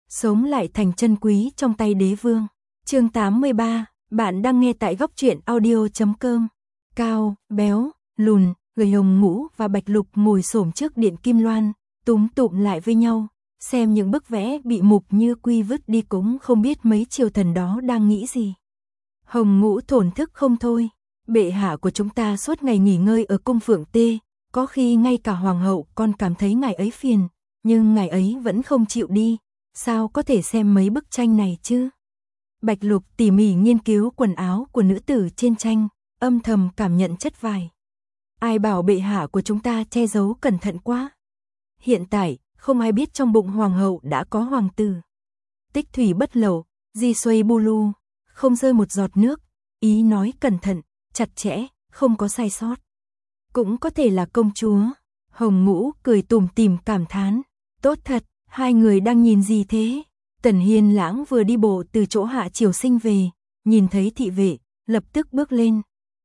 sống lại thành chân quý trong tay đế vương. Chương 83, bạn đang nghe tại góc truyện audio.com. Cao, béo, lùn, gầy Hồng Ngũ và Bạch Lục ngồi xổm trước điện kim loan, túm tụm lại với nhau, xem những bức vẽ bị Mục Như Quy vứt đi, cũng không biết mấy triều thần đó đang nghĩ gì. Hồng Ngũ thổn thức không thôi, bệ hạ của chúng ta suốt ngày nghỉ ngơi ở cung Phượng Tê, có khi ngay cả hoàng hậu còn cảm thấy ngài ấy phiền, nhưng ngài ấy vẫn không chịu đi, sao có thể xem mấy bức tranh này chứ? Bạch Lục tỉ mỉ nghiên cứu quần áo của nữ tử trên tranh, âm thầm cảm nhận chất vải. Ai bảo bệ hạ của chúng ta che giấu cẩn thận quá. Hiện tại, không ai biết trong bụng hoàng hậu đã có hoàng tử. Tích thủy bất lậu, di xuây bu lu, không rơi một giọt nước, ý nói cẩn thận, chặt chẽ, không có sai sót. Cũng có thể là công chúa. Hồng Ngũ cười tủm tỉm cảm thán, tốt thật, hai người đang nhìn gì thế? Tần Hiên Lãng vừa đi bộ từ chỗ Hạ Triều Sinh về, nhìn thấy thị vệ, lập tức bước lên.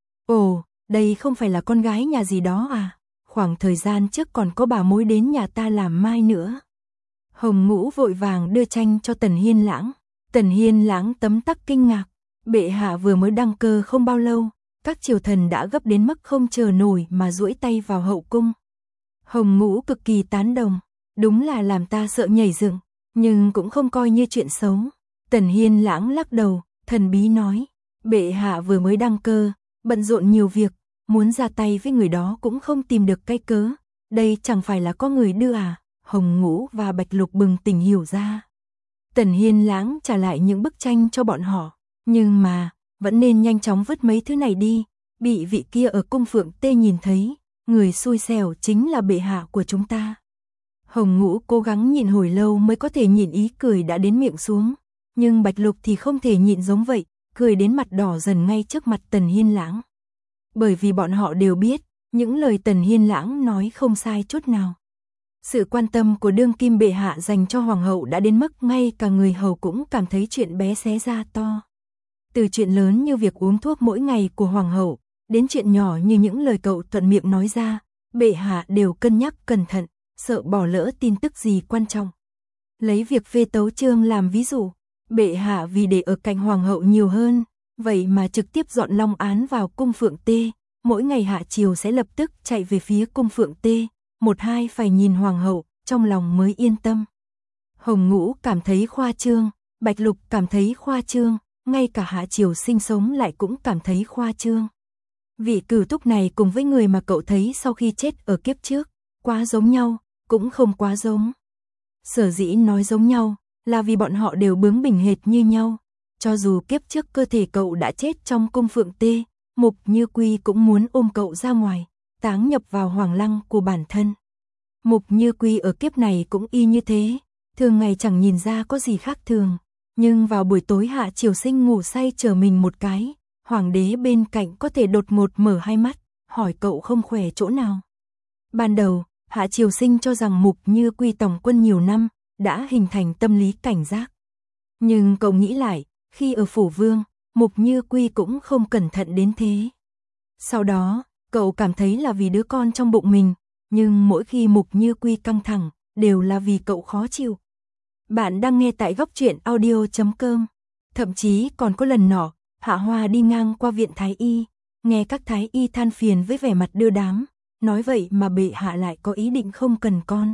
Ồ, đây không phải là con gái nhà gì đó à? Khoảng thời gian trước còn có bà mối đến nhà ta làm mai nữa. Hồng Ngũ vội vàng đưa tranh cho Tần Hiên Lãng. Tần Hiên Lãng tấm tắc kinh ngạc, bệ hạ vừa mới đăng cơ không bao lâu, các triều thần đã gấp đến mức không chờ nổi mà duỗi tay vào hậu cung. Hồng Ngũ cực kỳ tán đồng, đúng là làm ta sợ nhảy dựng, nhưng cũng không coi như chuyện xấu. Tần Hiên Lãng lắc đầu, thần bí nói, bệ hạ vừa mới đăng cơ, bận rộn nhiều việc, muốn ra tay với người đó cũng không tìm được cái cớ, đây chẳng phải là có người đưa à? Hồng Ngũ và Bạch Lục bừng tỉnh hiểu ra. Tần Hiên Lãng trả lại những bức tranh cho bọn họ, nhưng mà, vẫn nên nhanh chóng vứt mấy thứ này đi, bị vị kia ở cung Phượng Tê nhìn thấy, người xui xẻo chính là bệ hạ của chúng ta. Hồng Ngũ cố gắng nhịn hồi lâu mới có thể nhịn ý cười đã đến miệng xuống, nhưng Bạch Lục thì không thể nhịn giống vậy, cười đến mặt đỏ dần ngay trước mặt Tần Hiên Lãng. Bởi vì bọn họ đều biết, những lời Tần Hiên Lãng nói không sai chút nào. Sự quan tâm của đương kim bệ hạ dành cho hoàng hậu đã đến mức ngay cả người hầu cũng cảm thấy chuyện bé xé ra to. Từ chuyện lớn như việc uống thuốc mỗi ngày của hoàng hậu, đến chuyện nhỏ như những lời cậu thuận miệng nói ra, bệ hạ đều cân nhắc cẩn thận, sợ bỏ lỡ tin tức gì quan trọng. Lấy việc phê tấu chương làm ví dụ, bệ hạ vì để ở cạnh hoàng hậu nhiều hơn, vậy mà trực tiếp dọn long án vào cung Phượng Tê, mỗi ngày hạ triều sẽ lập tức chạy về phía cung Phượng Tê, một hai phải nhìn hoàng hậu, trong lòng mới yên tâm. Hồng Ngũ cảm thấy khoa trương, Bạch Lục cảm thấy khoa trương, ngay cả Hạ Triều Sinh sống lại cũng cảm thấy khoa trương. Vị cửu túc này cùng với người mà cậu thấy sau khi chết ở kiếp trước, quá giống nhau, cũng không quá giống. Sở dĩ nói giống nhau, là vì bọn họ đều bướng bỉnh hệt như nhau. Cho dù kiếp trước cơ thể cậu đã chết trong cung Phượng Tê, Mục Như Quy cũng muốn ôm cậu ra ngoài, táng nhập vào hoàng lăng của bản thân. Mục Như Quy ở kiếp này cũng y như thế, thường ngày chẳng nhìn ra có gì khác thường. Nhưng vào buổi tối Hạ Triều Sinh ngủ say chờ mình một cái, hoàng đế bên cạnh có thể đột ngột mở hai mắt, hỏi cậu không khỏe chỗ nào. Ban đầu, Hạ Triều Sinh cho rằng Mục Như Quy tòng quân nhiều năm, đã hình thành tâm lý cảnh giác. Nhưng cậu nghĩ lại, khi ở phủ vương, Mục Như Quy cũng không cẩn thận đến thế. Sau đó, cậu cảm thấy là vì đứa con trong bụng mình, nhưng mỗi khi Mục Như Quy căng thẳng, đều là vì cậu khó chịu. Bạn đang nghe tại góc truyện audio.com. Thậm chí còn có lần nọ, Hạ Hoa đi ngang qua viện Thái Y, nghe các Thái Y than phiền với vẻ mặt đưa đám, nói vậy mà bệ hạ lại có ý định không cần con.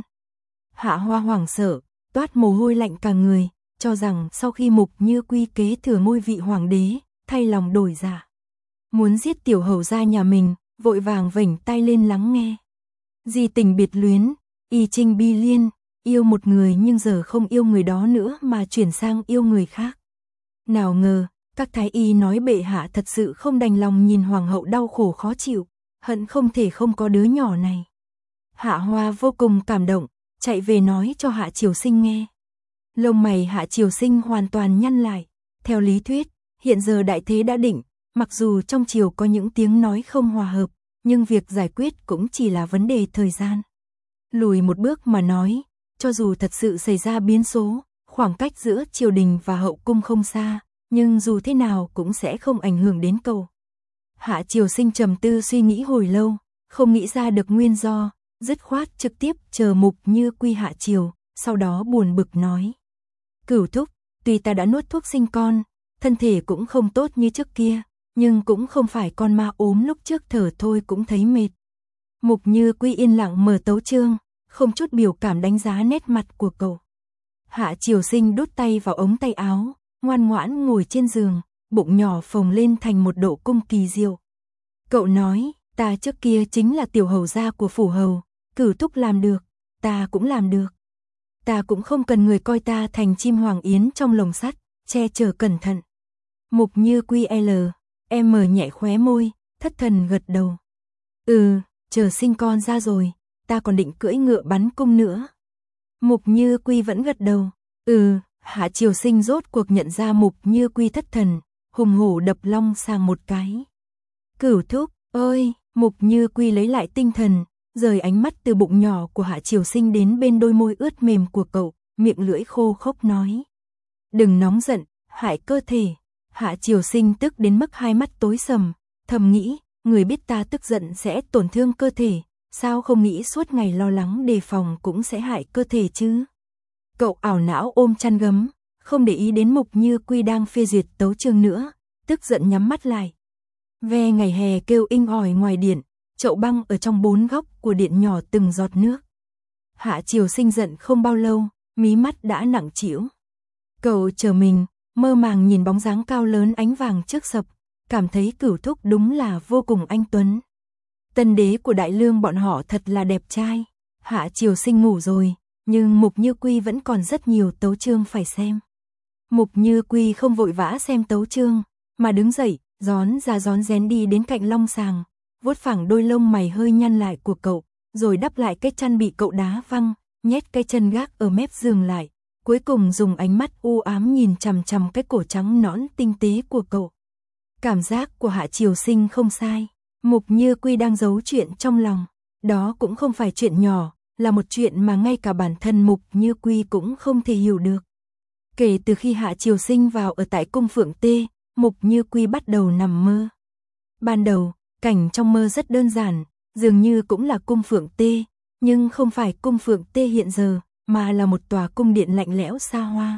Hạ Hoa hoảng sợ, toát mồ hôi lạnh cả người, cho rằng sau khi Mục Như Quy kế thừa ngôi vị hoàng đế, thay lòng đổi dạ, muốn giết tiểu hầu gia nhà mình, vội vàng vểnh tay lên lắng nghe. Di tình biệt luyến, y trinh bi liên, yêu một người nhưng giờ không yêu người đó nữa mà chuyển sang yêu người khác. Nào ngờ, các thái y nói bệ hạ thật sự không đành lòng nhìn hoàng hậu đau khổ khó chịu, hận không thể không có đứa nhỏ này. Hạ Hoa vô cùng cảm động, chạy về nói cho Hạ Triều Sinh nghe. Lông mày Hạ Triều Sinh hoàn toàn nhăn lại, theo lý thuyết, hiện giờ đại thế đã định, mặc dù trong triều có những tiếng nói không hòa hợp, nhưng việc giải quyết cũng chỉ là vấn đề thời gian. Lùi một bước mà nói, cho dù thật sự xảy ra biến số, khoảng cách giữa triều đình và hậu cung không xa, nhưng dù thế nào cũng sẽ không ảnh hưởng đến cậu. Hạ Triều Sinh trầm tư suy nghĩ hồi lâu, không nghĩ ra được nguyên do, dứt khoát trực tiếp chờ Mục Như Quy hạ triều, sau đó buồn bực nói. Cửu thúc, tuy ta đã nuốt thuốc sinh con, thân thể cũng không tốt như trước kia, nhưng cũng không phải con ma ốm lúc trước thở thôi cũng thấy mệt. Mục Như Quy yên lặng mở tấu chương, không chút biểu cảm đánh giá nét mặt của cậu. Hạ Triều Sinh đút tay vào ống tay áo, ngoan ngoãn ngồi trên giường, bụng nhỏ phồng lên thành một độ cung kỳ diệu. Cậu nói, ta trước kia chính là tiểu hầu gia của phủ hầu, Cửu thúc làm được, ta cũng làm được. Ta cũng không cần người coi ta thành chim hoàng yến trong lồng sắt, che chở cẩn thận. Mục Như Quy em mở nhẹ khóe môi, thất thần gật đầu. Chờ sinh con ra rồi, ta còn định cưỡi ngựa bắn cung nữa. Mục Như Quy vẫn gật đầu. Hạ Triều Sinh rốt cuộc nhận ra Mục Như Quy thất thần, hùng hổ đập long sang một cái. Cửu thúc, ơi, Mục Như Quy lấy lại tinh thần, rời ánh mắt từ bụng nhỏ của Hạ Triều Sinh đến bên đôi môi ướt mềm của cậu, miệng lưỡi khô khốc nói. Đừng nóng giận, hại cơ thể. Hạ Triều Sinh tức đến mức hai mắt tối sầm, thầm nghĩ, người biết ta tức giận sẽ tổn thương cơ thể, sao không nghĩ suốt ngày lo lắng đề phòng cũng sẽ hại cơ thể chứ. Cậu ảo não ôm chăn gấm, không để ý đến Mục Như Quy đang phê duyệt tấu chương nữa, tức giận nhắm mắt lại. Ve ngày hè kêu inh ỏi ngoài điện, chậu băng ở trong bốn góc của điện nhỏ từng giọt nước. Hạ Triều Sinh giận không bao lâu, mí mắt đã nặng trĩu. Cậu chờ mình, mơ màng nhìn bóng dáng cao lớn ánh vàng trước sập, cảm thấy Cửu thúc đúng là vô cùng anh tuấn. Tân đế của Đại Lương bọn họ thật là đẹp trai. Hạ Triều Sinh ngủ rồi, nhưng Mục Như Quy vẫn còn rất nhiều tấu chương phải xem. Mục Như Quy không vội vã xem tấu chương, mà đứng dậy, rón ra rón rén đi đến cạnh long sàng, vuốt phẳng đôi lông mày hơi nhăn lại của cậu, rồi đắp lại cái chăn bị cậu đá văng, nhét cái chân gác ở mép giường lại, cuối cùng dùng ánh mắt u ám nhìn chằm chằm cái cổ trắng nõn tinh tế của cậu. Cảm giác của Hạ Triều Sinh không sai, Mục Như Quy đang giấu chuyện trong lòng, đó cũng không phải chuyện nhỏ, là một chuyện mà ngay cả bản thân Mục Như Quy cũng không thể hiểu được. Kể từ khi Hạ Triều Sinh vào ở tại cung Phượng Tê, Mục Như Quy bắt đầu nằm mơ. Ban đầu, cảnh trong mơ rất đơn giản, dường như cũng là cung Phượng Tê, nhưng không phải cung Phượng Tê hiện giờ, mà là một tòa cung điện lạnh lẽo xa hoa.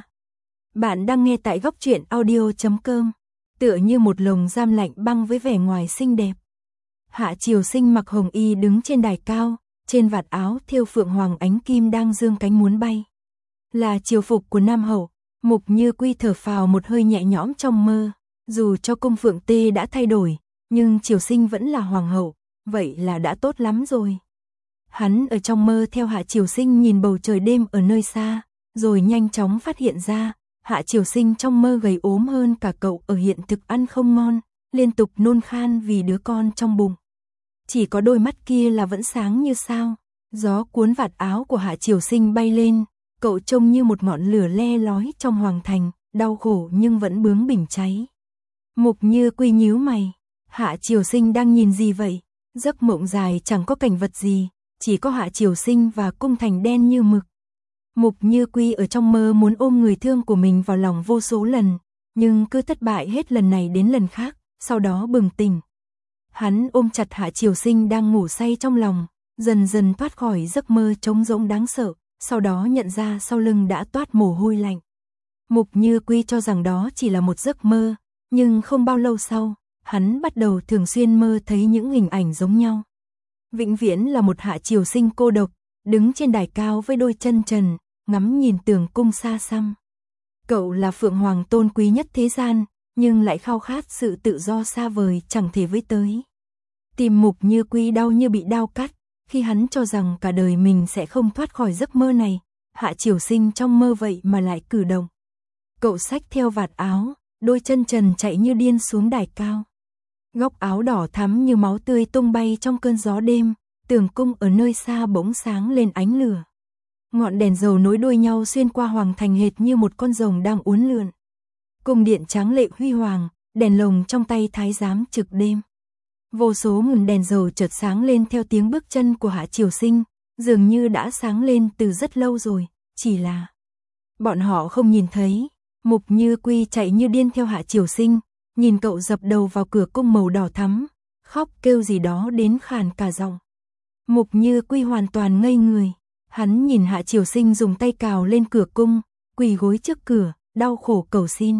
Bạn đang nghe tại góc truyện audio.com, tựa như một lồng giam lạnh băng với vẻ ngoài xinh đẹp. Hạ Triều Sinh mặc hồng y đứng trên đài cao, trên vạt áo thêu phượng hoàng ánh kim đang dương cánh muốn bay. Là triều phục của Nam Hậu, Mục Như Quy thở phào một hơi nhẹ nhõm trong mơ, dù cho cung Phượng Tê đã thay đổi, nhưng Triều Sinh vẫn là hoàng hậu, vậy là đã tốt lắm rồi. Hắn ở trong mơ theo Hạ Triều Sinh nhìn bầu trời đêm ở nơi xa, rồi nhanh chóng phát hiện ra, Hạ Triều Sinh trong mơ gầy ốm hơn cả cậu ở hiện thực, ăn không ngon, liên tục nôn khan vì đứa con trong bụng. Chỉ có đôi mắt kia là vẫn sáng như sao, gió cuốn vạt áo của Hạ Triều Sinh bay lên, cậu trông như một ngọn lửa le lói trong hoàng thành, đau khổ nhưng vẫn bướng bỉnh cháy. Mục Như Quy nhíu mày, Hạ Triều Sinh đang nhìn gì vậy? Giấc mộng dài chẳng có cảnh vật gì, chỉ có Hạ Triều Sinh và cung thành đen như mực. Mục Như Quy ở trong mơ muốn ôm người thương của mình vào lòng vô số lần, nhưng cứ thất bại hết lần này đến lần khác, sau đó bừng tỉnh. Hắn ôm chặt Hạ Triều Sinh đang ngủ say trong lòng, dần dần thoát khỏi giấc mơ trống rỗng đáng sợ, sau đó nhận ra sau lưng đã toát mồ hôi lạnh. Mục Như Quy cho rằng đó chỉ là một giấc mơ, nhưng không bao lâu sau, hắn bắt đầu thường xuyên mơ thấy những hình ảnh giống nhau. Vĩnh viễn là một Hạ Triều Sinh cô độc, đứng trên đài cao với đôi chân trần, ngắm nhìn tường cung xa xăm. Cậu là phượng hoàng tôn quý nhất thế gian, nhưng lại khao khát sự tự do xa vời chẳng thể với tới. Tim Mục Như Quy đau như bị dao cắt, khi hắn cho rằng cả đời mình sẽ không thoát khỏi giấc mơ này, Hạ Triều Sinh trong mơ vậy mà lại cử động. Cậu xách theo vạt áo, đôi chân trần chạy như điên xuống đài cao. Góc áo đỏ thắm như máu tươi tung bay trong cơn gió đêm, tường cung ở nơi xa bỗng sáng lên ánh lửa. Ngọn đèn dầu nối đuôi nhau xuyên qua hoàng thành hệt như một con rồng đang uốn lượn. Cung điện tráng lệ huy hoàng, đèn lồng trong tay thái giám trực đêm. Vô số ngọn đèn dầu chợt sáng lên theo tiếng bước chân của Hạ Triều Sinh, dường như đã sáng lên từ rất lâu rồi, chỉ là bọn họ không nhìn thấy. Mục Như Quy chạy như điên theo Hạ Triều Sinh, nhìn cậu dập đầu vào cửa cung màu đỏ thắm, khóc kêu gì đó đến khàn cả giọng. Mục Như Quy hoàn toàn ngây người, hắn nhìn Hạ Triều Sinh dùng tay cào lên cửa cung, quỳ gối trước cửa, đau khổ cầu xin.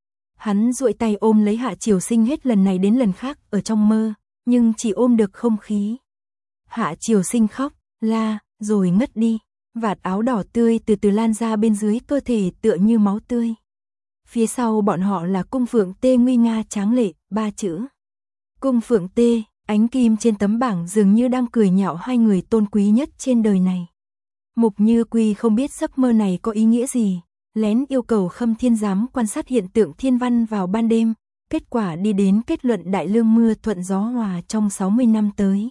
Hắn duỗi tay ôm lấy Hạ Triều Sinh hết lần này đến lần khác ở trong mơ, nhưng chỉ ôm được không khí. Hạ Triều Sinh khóc, la, rồi ngất đi. Vạt áo đỏ tươi từ từ lan ra bên dưới cơ thể tựa như máu tươi. Phía sau bọn họ là cung phượng tê nguy nga tráng lệ, 3 chữ. Cung phượng tê, ánh kim trên tấm bảng dường như đang cười nhạo hai người tôn quý nhất trên đời này. Mục Như Quy không biết giấc mơ này có ý nghĩa gì, lén yêu cầu Khâm Thiên Giám quan sát hiện tượng thiên văn vào ban đêm, kết quả đi đến kết luận đại lương mưa thuận gió hòa trong 60 năm tới.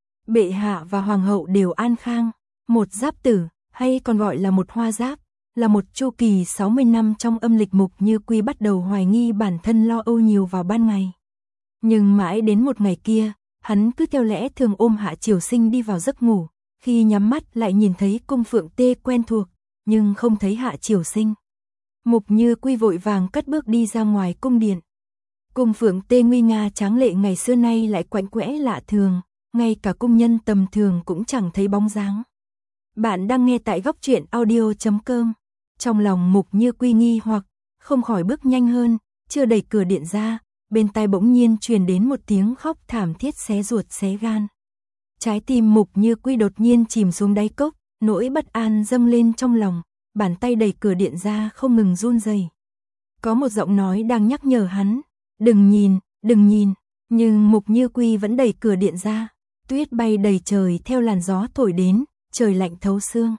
Bệ hạ và hoàng hậu đều an khang, một giáp tử, hay còn gọi là một hoa giáp, là một chu kỳ 60 năm trong âm lịch. Mục Như Quy bắt đầu hoài nghi bản thân lo âu nhiều vào ban ngày. Nhưng mãi đến một ngày kia, hắn cứ theo lẽ thường ôm Hạ Triều Sinh đi vào giấc ngủ, khi nhắm mắt lại nhìn thấy cung phượng tê quen thuộc, nhưng không thấy Hạ Triều Sinh. Mục Như Quy vội vàng cất bước đi ra ngoài cung điện. Cung phượng tê nguy nga tráng lệ ngày xưa nay lại quạnh quẽ lạ thường, ngay cả cung nhân tầm thường cũng chẳng thấy bóng dáng. Bạn đang nghe tại góc truyện audio.com. Trong lòng Mục Như Quy nghi hoặc, không khỏi bước nhanh hơn, chưa đẩy cửa điện ra, bên tai bỗng nhiên truyền đến một tiếng khóc thảm thiết xé ruột xé gan. Trái tim Mục Như Quy đột nhiên chìm xuống đáy cốc, nỗi bất an dâng lên trong lòng, bàn tay đẩy cửa điện ra không ngừng run rẩy. Có một giọng nói đang nhắc nhở hắn, đừng nhìn, đừng nhìn, nhưng Mục Như Quy vẫn đẩy cửa điện ra, tuyết bay đầy trời theo làn gió thổi đến, trời lạnh thấu xương.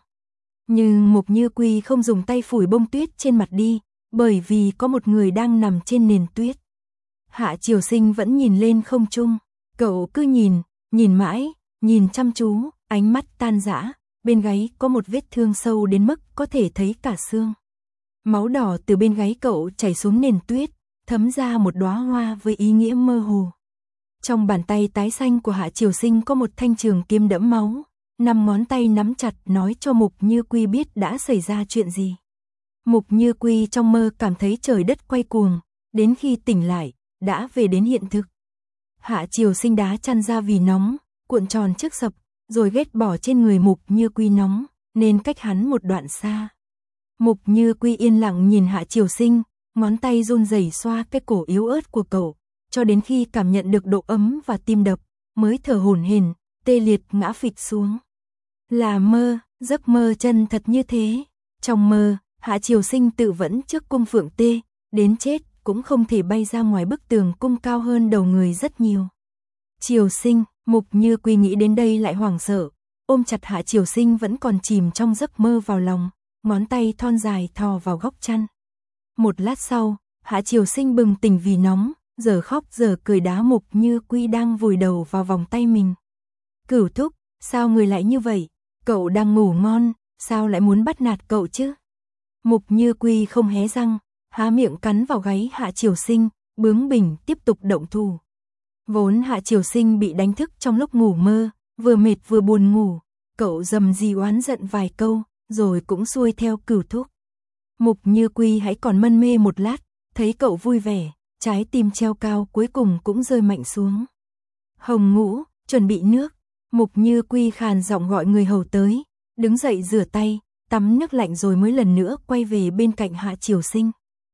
Nhưng Mục Như Quy không dùng tay phủi bông tuyết trên mặt đi, bởi vì có một người đang nằm trên nền tuyết. Hạ Triều Sinh vẫn nhìn lên không trung, cậu cứ nhìn, nhìn mãi, nhìn chăm chú, ánh mắt tan rã, bên gáy có một vết thương sâu đến mức có thể thấy cả xương. Máu đỏ từ bên gáy cậu chảy xuống nền tuyết, thấm ra một đóa hoa với ý nghĩa mơ hồ. Trong bàn tay tái xanh của Hạ Triều Sinh có một thanh trường kiếm đẫm máu, 5 ngón tay nắm chặt nói cho Mục Như Quy biết đã xảy ra chuyện gì. Mục Như Quy trong mơ cảm thấy trời đất quay cuồng, đến khi tỉnh lại, đã về đến hiện thực. Hạ Triều Sinh đá chăn ra vì nóng, cuộn tròn trước sập, rồi ghét bỏ trên người Mục Như Quy nóng, nên cách hắn một đoạn xa. Mục Như Quy yên lặng nhìn Hạ Triều Sinh, ngón tay run rẩy xoa cái cổ yếu ớt của cậu, cho đến khi cảm nhận được độ ấm và tim đập, mới thở hổn hển, tê liệt ngã phịch xuống. Là mơ, giấc mơ chân thật như thế. Trong mơ, Hạ Triều Sinh tự vẫn trước cung phượng tê, đến chết cũng không thể bay ra ngoài bức tường cung cao hơn đầu người rất nhiều. Triều Sinh, Mục Như Quy nghĩ đến đây lại hoảng sợ, ôm chặt Hạ Triều Sinh vẫn còn chìm trong giấc mơ vào lòng, ngón tay thon dài thò vào góc chăn. Một lát sau, Hạ Triều Sinh bừng tỉnh vì nóng, giờ khóc giờ cười đá Mục Như Quy đang vùi đầu vào vòng tay mình. Cửu thúc, sao người lại như vậy? Cậu đang ngủ ngon, sao lại muốn bắt nạt cậu chứ? Mục Như Quy không hé răng, há miệng cắn vào gáy Hạ Triều Sinh, bướng bỉnh tiếp tục động thủ. Vốn Hạ Triều Sinh bị đánh thức trong lúc ngủ mơ, vừa mệt vừa buồn ngủ, cậu rầm rì oán giận vài câu, rồi cũng xuôi theo Cửu thúc. Mục Như Quy hãy còn mân mê một lát, thấy cậu vui vẻ, trái tim treo cao cuối cùng cũng rơi mạnh xuống. Hồng Ngũ, chuẩn bị nước. Mục Như Quy khàn giọng gọi người hầu tới, đứng dậy rửa tay, tắm nước lạnh rồi mới lần nữa quay về bên cạnh Hạ Triều Sinh.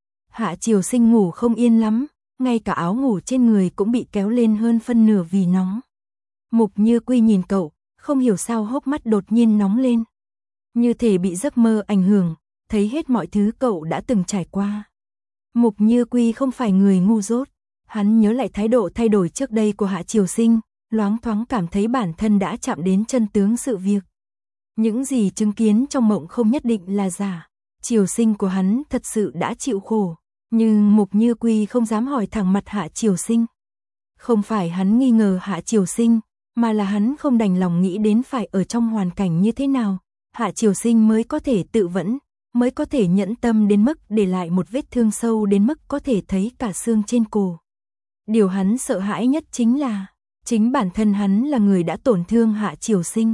Hạ Triều Sinh ngủ không yên lắm, ngay cả áo ngủ trên người cũng bị kéo lên hơn phân nửa vì nóng. Mục Như Quy nhìn cậu, không hiểu sao hốc mắt đột nhiên nóng lên. Như thể bị giấc mơ ảnh hưởng, thấy hết mọi thứ cậu đã từng trải qua. Mục Như Quy không phải người ngu dốt, hắn nhớ lại thái độ thay đổi trước đây của Hạ Triều Sinh, loáng thoáng cảm thấy bản thân đã chạm đến chân tướng sự việc. Những gì chứng kiến trong mộng không nhất định là giả, Triều Sinh của hắn thật sự đã chịu khổ, nhưng Mục Như Quy không dám hỏi thẳng mặt Hạ Triều Sinh. Không phải hắn nghi ngờ Hạ Triều Sinh, mà là hắn không đành lòng nghĩ đến phải ở trong hoàn cảnh như thế nào, Hạ Triều Sinh mới có thể tự vẫn, mới có thể nhẫn tâm đến mức để lại một vết thương sâu đến mức có thể thấy cả xương trên cổ. Điều hắn sợ hãi nhất chính là chính bản thân hắn là người đã tổn thương Hạ Triều Sinh.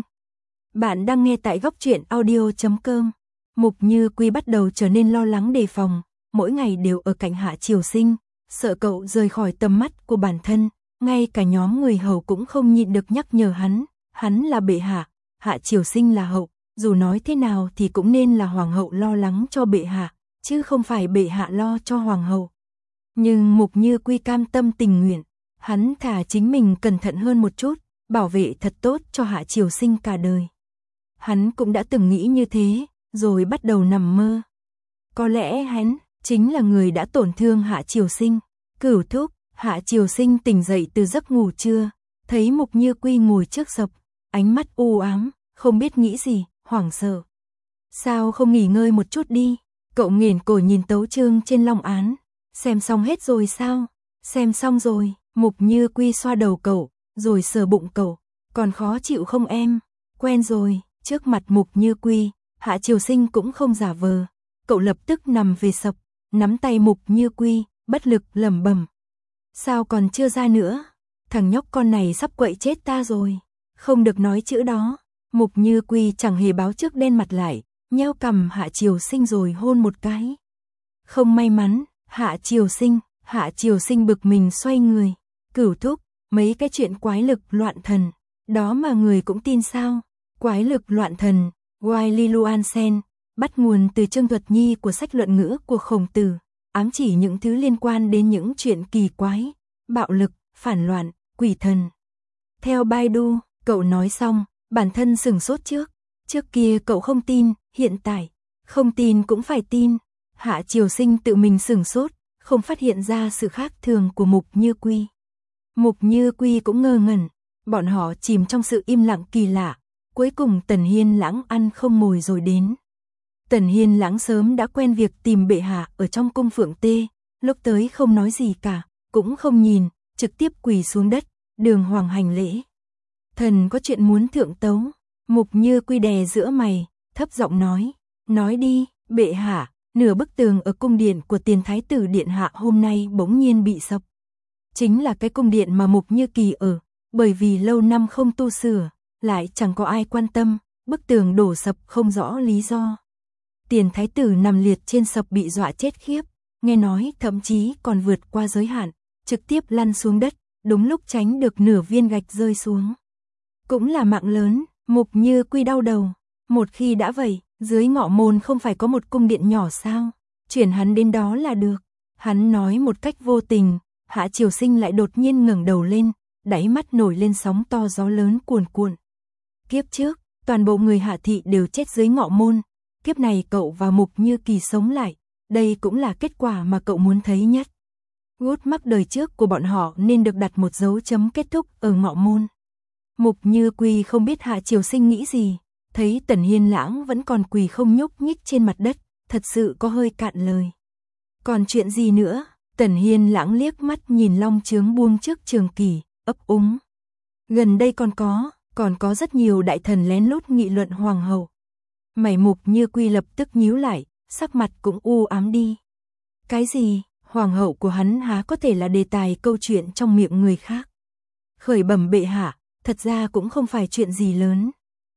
Bạn đang nghe tại góc truyện audio.com. Mục Như Quy bắt đầu trở nên lo lắng đề phòng, mỗi ngày đều ở cạnh Hạ Triều Sinh, sợ cậu rời khỏi tầm mắt của bản thân, ngay cả nhóm người hầu cũng không nhịn được nhắc nhở hắn là bệ hạ, Hạ Triều Sinh là hậu, dù nói thế nào thì cũng nên là hoàng hậu lo lắng cho bệ hạ, chứ không phải bệ hạ lo cho hoàng hậu. Nhưng Mục Như Quy cam tâm tình nguyện, hắn thà chính mình cẩn thận hơn một chút, bảo vệ thật tốt cho Hạ Triều Sinh cả đời. Hắn cũng đã từng nghĩ như thế, rồi bắt đầu nằm mơ. Có lẽ hắn chính là người đã tổn thương Hạ Triều Sinh. Cửu thúc, Hạ Triều Sinh tỉnh dậy từ giấc ngủ trưa, thấy Mục Như Quy ngồi trước sập, ánh mắt u ám, không biết nghĩ gì, hoảng sợ. Sao không nghỉ ngơi một chút đi? Cậu nghển cổ nhìn tấu chương trên long án. Xem xong hết rồi sao? Xem xong rồi. Mục Như Quy xoa đầu cậu, rồi sờ bụng cậu. Còn khó chịu không em? Quen rồi. Trước mặt Mục Như Quy, Hạ Triều Sinh cũng không giả vờ. Cậu lập tức nằm về sập, nắm tay Mục Như Quy, bất lực lẩm bẩm. Sao còn chưa ra nữa? Thằng nhóc con này sắp quậy chết ta rồi. Không được nói chữ đó. Mục Như Quy chẳng hề báo trước đen mặt lại, nheo cằm Hạ Triều Sinh rồi hôn một cái. Không may mắn, Hạ Triều Sinh bực mình xoay người. Cửu thúc, mấy cái chuyện quái lực loạn thần, đó mà người cũng tin sao? Quái lực loạn thần, Wai Li Luan Sen, bắt nguồn từ chương thuật nhi của sách luận ngữ của Khổng Tử, ám chỉ những thứ liên quan đến những chuyện kỳ quái, bạo lực, phản loạn, quỷ thần. Theo Baidu, cậu nói xong, bản thân sửng sốt trước. Trước kia cậu không tin, hiện tại, không tin cũng phải tin. Hạ Triều Sinh tự mình sửng sốt, không phát hiện ra sự khác thường của Mục Như Quy. Mục Như Quy cũng ngơ ngẩn, bọn họ chìm trong sự im lặng kỳ lạ. Cuối cùng Tần Hiên Lãng ăn không mồi rồi đến. Tần Hiên Lãng sớm đã quen việc tìm bệ hạ ở trong cung Phượng Tê, lúc tới không nói gì cả, cũng không nhìn, trực tiếp quỳ xuống đất, đường hoàng hành lễ. Thần có chuyện muốn thượng tấu. Mục Như Quy đè giữa mày, thấp giọng nói đi, bệ hạ. Nửa bức tường ở cung điện của Tiền Thái tử điện hạ hôm nay bỗng nhiên bị sập. Chính là cái cung điện mà Mục Như Kỳ ở, bởi vì lâu năm không tu sửa, lại chẳng có ai quan tâm, bức tường đổ sập không rõ lý do. Tiền Thái tử nằm liệt trên sập bị dọa chết khiếp, nghe nói thậm chí còn vượt qua giới hạn, trực tiếp lăn xuống đất, đúng lúc tránh được nửa viên gạch rơi xuống. Cũng là mạng lớn, Mục Như Quy đau đầu. Một khi đã vậy, dưới Ngọ Môn không phải có một cung điện nhỏ sao? Chuyển hắn đến đó là được. Hắn nói một cách vô tình, Hạ Triều Sinh lại đột nhiên ngẩng đầu lên, đáy mắt nổi lên sóng to gió lớn cuồn cuộn. Kiếp trước, toàn bộ người Hạ thị đều chết dưới Ngọ Môn. Kiếp này cậu và Mục Như Kỳ sống lại, đây cũng là kết quả mà cậu muốn thấy nhất. Gút mắc đời trước của bọn họ nên được đặt một dấu chấm kết thúc ở Ngọ Môn. Mục Như Quy không biết Hạ Triều Sinh nghĩ gì, thấy Tần Hiên Lãng vẫn còn quỳ không nhúc nhích trên mặt đất, thật sự có hơi cạn lời. Còn chuyện gì nữa? Tần Hiên Lãng liếc mắt nhìn long chướng buông trước Trường Kỳ, ấp úng. Gần đây còn có rất nhiều đại thần lén lút nghị luận hoàng hậu. Mày Mục Như Quy lập tức nhíu lại, sắc mặt cũng u ám đi. Cái gì? Hoàng hậu của hắn há có thể là đề tài câu chuyện trong miệng người khác. Khởi bẩm bệ hạ, thật ra cũng không phải chuyện gì lớn.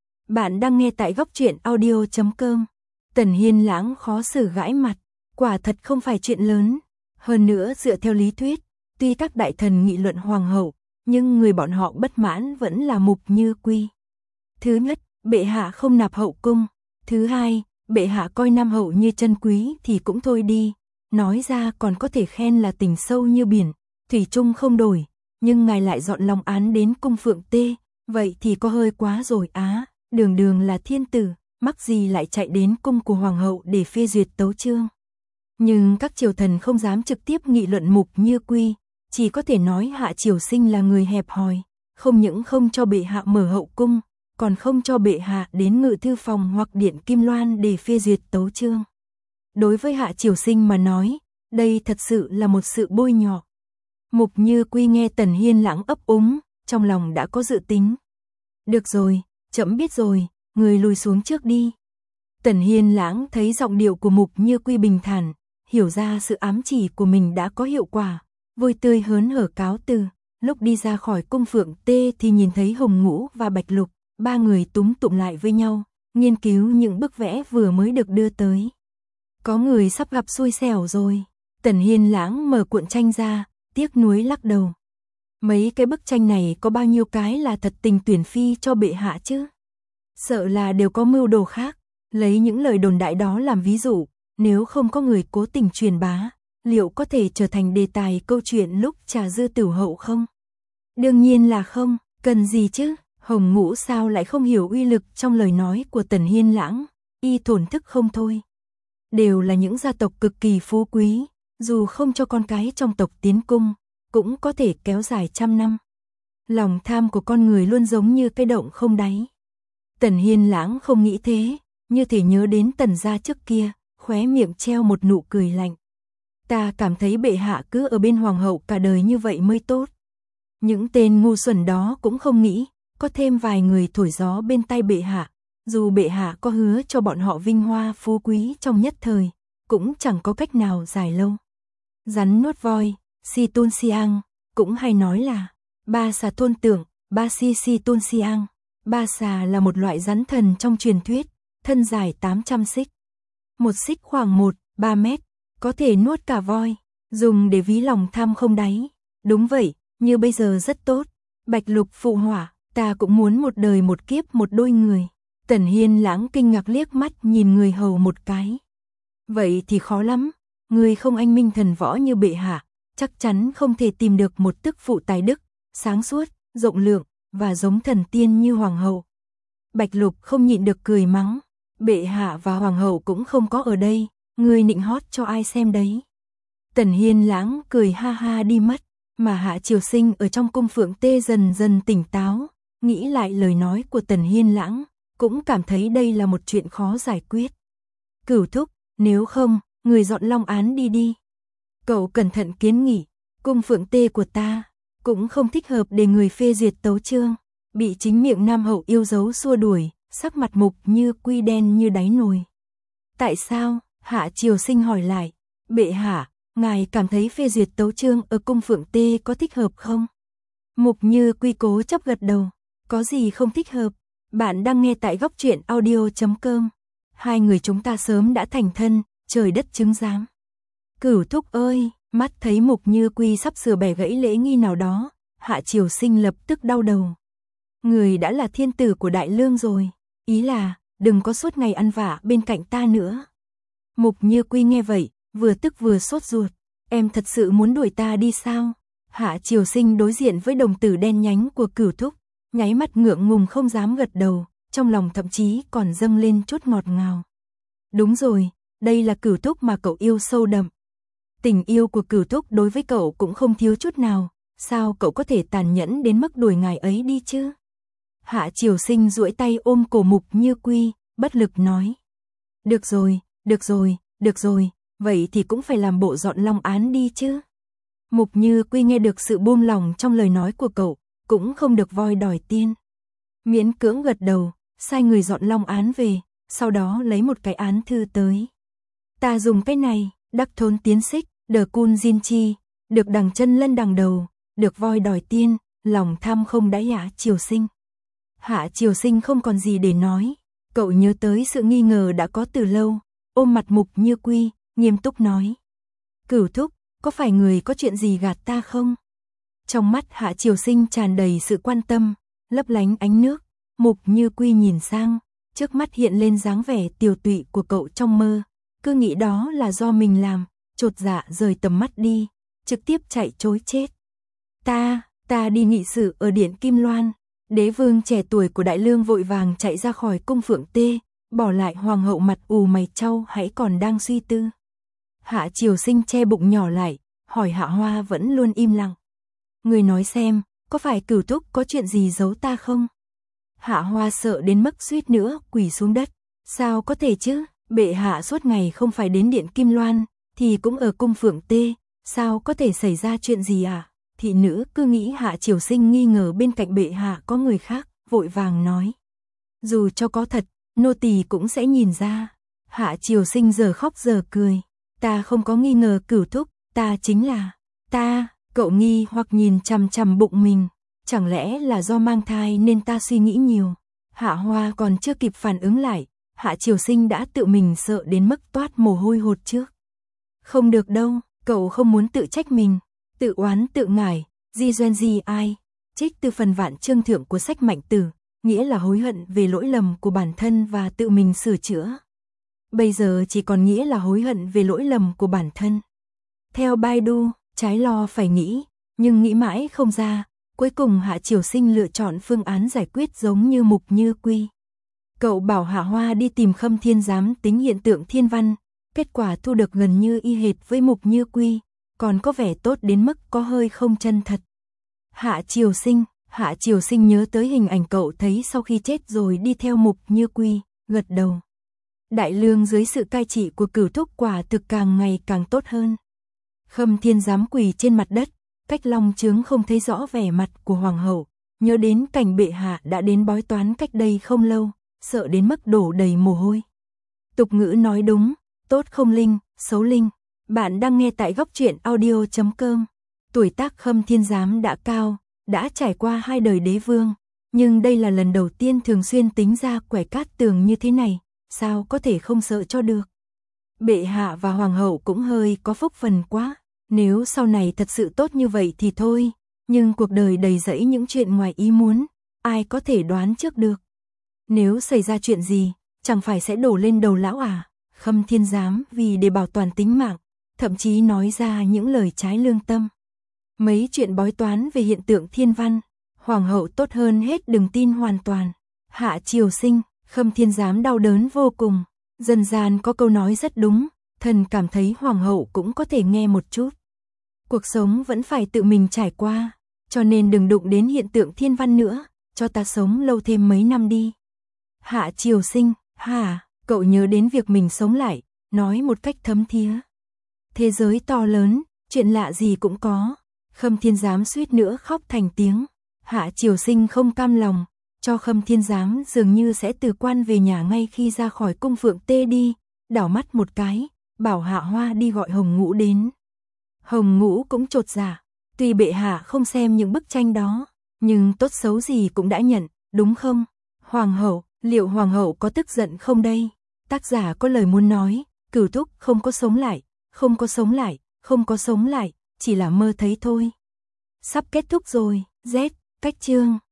Bạn đang nghe tại Góc Truyện Audio.com. Tần Hiên Lãng khó xử gãi mặt, quả thật không phải chuyện lớn. Hơn nữa dựa theo lý thuyết, tuy các đại thần nghị luận hoàng hậu, nhưng người bọn họ bất mãn vẫn là Mục Như Quy. Thứ nhất, bệ hạ không nạp hậu cung. Thứ hai, bệ hạ coi nam hậu như chân quý thì cũng thôi đi. Nói ra còn có thể khen là tình sâu như biển, thủy chung không đổi. Nhưng ngài lại dọn long án đến cung Phượng Tê, vậy thì có hơi quá rồi á. Đường đường là thiên tử, mắc gì lại chạy đến cung của hoàng hậu để phê duyệt tấu chương. Nhưng các triều thần không dám trực tiếp nghị luận Mục Như Quy, chỉ có thể nói Hạ Triều Sinh là người hẹp hòi, không những không cho bệ hạ mở hậu cung, còn không cho bệ hạ đến ngự thư phòng hoặc điện Kim Loan để phê duyệt tấu chương. Đối với Hạ Triều Sinh mà nói, đây thật sự là một sự bôi nhọ. Mục Như Quy nghe Tần Hiên Lãng ấp úng, trong lòng đã có dự tính. Được rồi, trẫm biết rồi, người lùi xuống trước đi. Tần Hiên Lãng thấy giọng điệu của Mục Như Quy bình thản, hiểu ra sự ám chỉ của mình đã có hiệu quả, vui tươi hớn hở cáo từ. Lúc đi ra khỏi cung Phượng Tê thì nhìn thấy Hồng Ngũ và Bạch Lục, ba người túm tụm lại với nhau, nghiên cứu những bức vẽ vừa mới được đưa tới. Có người sắp gặp xui xẻo rồi. Tần Hiên Lãng mở cuộn tranh ra, tiếc nuối lắc đầu. Mấy cái bức tranh này có bao nhiêu cái là thật tình tuyển phi cho bệ hạ chứ? Sợ là đều có mưu đồ khác, lấy những lời đồn đại đó làm ví dụ, nếu không có người cố tình truyền bá, liệu có thể trở thành đề tài câu chuyện lúc trà dư tửu hậu không? Đương nhiên là không, cần gì chứ, Hồng Ngũ sao lại không hiểu uy lực trong lời nói của Tần Hiên Lãng, y thổn thức không thôi. Đều là những gia tộc cực kỳ phú quý, dù không cho con cái trong tộc tiến cung, cũng có thể kéo dài trăm năm. Lòng tham của con người luôn giống như cái động không đáy. Tần Hiên Lãng không nghĩ thế, như thể nhớ đến Tần gia trước kia, khóe miệng treo một nụ cười lạnh. Ta cảm thấy bệ hạ cứ ở bên hoàng hậu cả đời như vậy mới tốt. Những tên ngu xuẩn đó cũng không nghĩ, có thêm vài người thổi gió bên tai bệ hạ, dù bệ hạ có hứa cho bọn họ vinh hoa phú quý trong nhất thời, cũng chẳng có cách nào dài lâu. Rắn nuốt voi, si tôn siang, cũng hay nói là, ba xà thôn tưởng, ba si tôn siang. Ba xà là một loại rắn thần trong truyền thuyết, thân dài 800 xích. Một xích khoảng 1-3 mét, có thể nuốt cả voi, dùng để ví lòng tham không đáy. Đúng vậy, như bây giờ rất tốt. Bạch Lục phụ họa, ta cũng muốn một đời một kiếp một đôi người. Tần Hiên Lãng kinh ngạc liếc mắt nhìn người hầu một cái. Vậy thì khó lắm, người không anh minh thần võ như bệ hạ, chắc chắn không thể tìm được một tức phụ tài đức, sáng suốt, rộng lượng, và giống thần tiên như hoàng hậu. Bạch Lục không nhịn được cười mắng, bệ hạ và hoàng hậu cũng không có ở đây, người nịnh hót cho ai xem đấy. Tần Hiên Lãng cười ha ha đi mất, mà Hạ Triều Sinh ở trong cung Phượng Tê dần dần tỉnh táo, nghĩ lại lời nói của Tần Hiên Lãng, cũng cảm thấy đây là một chuyện khó giải quyết. Cửu thúc, nếu không, người dọn Long Án đi đi. Cậu cẩn thận kiến nghị, cung Phượng Tê của ta cũng không thích hợp để người phê duyệt tấu chương, bị chính miệng nam hậu yêu dấu xua đuổi, sắc mặt Mục Như Quy đen như đáy nồi. Tại sao? Hạ Triều Sinh hỏi lại. Bệ hạ, ngài cảm thấy phê duyệt tấu chương ở cung Phượng Tê có thích hợp không? Mục Như Quy cố chấp gật đầu. Có gì không thích hợp? Bạn đang nghe tại góc truyện audio.com. Hai người chúng ta sớm đã thành thân, trời đất chứng giám. Cửu thúc ơi! Mắt thấy Mục Như Quy sắp sửa bẻ gãy lễ nghi nào đó, Hạ Triều Sinh lập tức đau đầu. Người đã là thiên tử của Đại Lương rồi, ý là, đừng có suốt ngày ăn vạ bên cạnh ta nữa. Mục Như Quy nghe vậy, vừa tức vừa sốt ruột, em thật sự muốn đuổi ta đi sao? Hạ Triều Sinh đối diện với đồng tử đen nhánh của Cửu thúc, nháy mắt ngượng ngùng không dám gật đầu, trong lòng thậm chí còn dâng lên chút ngọt ngào. Đúng rồi, đây là Cửu thúc mà cậu yêu sâu đậm. Tình yêu của Cửu thúc đối với cậu cũng không thiếu chút nào, sao cậu có thể tàn nhẫn đến mức đuổi ngài ấy đi chứ? Hạ Triều Sinh duỗi tay ôm cổ Mục Như Quy, bất lực nói. Được rồi, được rồi, được rồi, vậy thì cũng phải làm bộ dọn Long Án đi chứ. Mục Như Quy nghe được sự buông lòng trong lời nói của cậu, cũng không được voi đòi tiên. Miễn cưỡng gật đầu, sai người dọn Long Án về, sau đó lấy một cái án thư tới. Ta dùng cái này, đắc thốn tiến xích, đờ cun diên chi, được đằng chân lân đằng đầu, được voi đòi tiên, lòng tham không đáy. Hạ Triều Sinh. Hạ Triều Sinh không còn gì để nói, cậu nhớ tới sự nghi ngờ đã có từ lâu, ôm mặt Mục Như Quy, nghiêm túc nói. Cửu thúc, có phải người có chuyện gì gạt ta không? Trong mắt Hạ Triều Sinh tràn đầy sự quan tâm, lấp lánh ánh nước, Mục Như Quy nhìn sang, trước mắt hiện lên dáng vẻ tiều tụy của cậu trong mơ, cứ nghĩ đó là do mình làm, chột dạ rời tầm mắt đi, trực tiếp chạy trối chết. Ta đi nghị sự ở Điện Kim Loan. Đế vương trẻ tuổi của Đại Lương vội vàng chạy ra khỏi cung Phượng Tê, bỏ lại hoàng hậu mặt ù mày chau hãy còn đang suy tư. Hạ Triều Sinh che bụng nhỏ lại, hỏi Hạ Hoa vẫn luôn im lặng. Người nói xem, có phải Cửu thúc có chuyện gì giấu ta không? Hạ Hoa sợ đến mức suýt nữa quỳ xuống đất. Sao có thể chứ, bệ hạ suốt ngày không phải đến Điện Kim Loan, thì cũng ở cung Phượng Tê, sao có thể xảy ra chuyện gì à? Thị nữ cứ nghĩ Hạ Triều Sinh nghi ngờ bên cạnh bệ hạ có người khác, vội vàng nói. Dù cho có thật, nô tỳ cũng sẽ nhìn ra. Hạ Triều Sinh giờ khóc giờ cười. Ta không có nghi ngờ Cửu thúc, ta chính là... Cậu nghi hoặc nhìn chằm chằm bụng mình. Chẳng lẽ là do mang thai nên ta suy nghĩ nhiều. Hạ Hoa còn chưa kịp phản ứng lại, Hạ Triều Sinh đã tự mình sợ đến mức toát mồ hôi hột trước. Không được đâu, cậu không muốn tự trách mình. Tự oán tự ngải, di doan di ai, trích từ phần vạn chương thượng của sách Mạnh Tử, nghĩa là hối hận về lỗi lầm của bản thân và tự mình sửa chữa. Bây giờ chỉ còn nghĩa là hối hận về lỗi lầm của bản thân. Theo Baidu, trái lo phải nghĩ, nhưng nghĩ mãi không ra, cuối cùng Hạ Triều Sinh lựa chọn phương án giải quyết giống như Mục Như Quy. Cậu bảo Hạ Hoa đi tìm Khâm Thiên Giám tính hiện tượng thiên văn, kết quả thu được gần như y hệt với Mục Như Quy, còn có vẻ tốt đến mức có hơi không chân thật. Hạ Triều Sinh nhớ tới hình ảnh cậu thấy sau khi chết rồi đi theo Mục Như Quy, gật đầu. Đại lương dưới sự cai trị của Cửu Thúc quả thực càng ngày càng tốt hơn. Khâm Thiên Giám quỳ trên mặt đất, cách long chướng không thấy rõ vẻ mặt của hoàng hậu, nhớ đến cảnh bệ hạ đã đến bói toán cách đây không lâu, sợ đến mức đổ đầy mồ hôi. Tục ngữ nói đúng, tốt không linh, xấu linh. Bạn đang nghe tại góc truyện audio.com. Tuổi tác Khâm Thiên Giám đã cao, đã trải qua 2 đời đế vương, nhưng đây là lần đầu tiên thường xuyên tính ra quẻ cát tường như thế này, sao có thể không sợ cho được. Bệ hạ và hoàng hậu cũng hơi có phúc phần quá, nếu sau này thật sự tốt như vậy thì thôi, nhưng cuộc đời đầy rẫy những chuyện ngoài ý muốn, ai có thể đoán trước được. Nếu xảy ra chuyện gì, chẳng phải sẽ đổ lên đầu lão à? Khâm Thiên Giám vì để bảo toàn tính mạng, thậm chí nói ra những lời trái lương tâm. Mấy chuyện bói toán về hiện tượng thiên văn, hoàng hậu tốt hơn hết đừng tin hoàn toàn. Hạ Triều Sinh, Khâm Thiên Giám đau đớn vô cùng. Dân gian có câu nói rất đúng, thần cảm thấy hoàng hậu cũng có thể nghe một chút. Cuộc sống vẫn phải tự mình trải qua, cho nên đừng đụng đến hiện tượng thiên văn nữa, cho ta sống lâu thêm mấy năm đi. Hạ Triều Sinh, cậu nhớ đến việc mình sống lại, nói một cách thấm thía. Thế giới to lớn, chuyện lạ gì cũng có. Khâm Thiên Giám suýt nữa khóc thành tiếng. Hạ Triều Sinh không cam lòng, cho Khâm Thiên Giám dường như sẽ từ quan về nhà ngay khi ra khỏi cung Phượng Tê đi, đảo mắt một cái, bảo Hạ Hoa đi gọi Hồng Ngũ đến. Hồng Ngũ cũng chột dạ, tuy bệ hạ không xem những bức tranh đó, nhưng tốt xấu gì cũng đã nhận, đúng không? Hoàng hậu, liệu hoàng hậu có tức giận không đây? Tác giả có lời muốn nói, Cửu Thúc không có sống lại, không có sống lại, không có sống lại, chỉ là mơ thấy thôi. Sắp kết thúc rồi, Z, cách chương.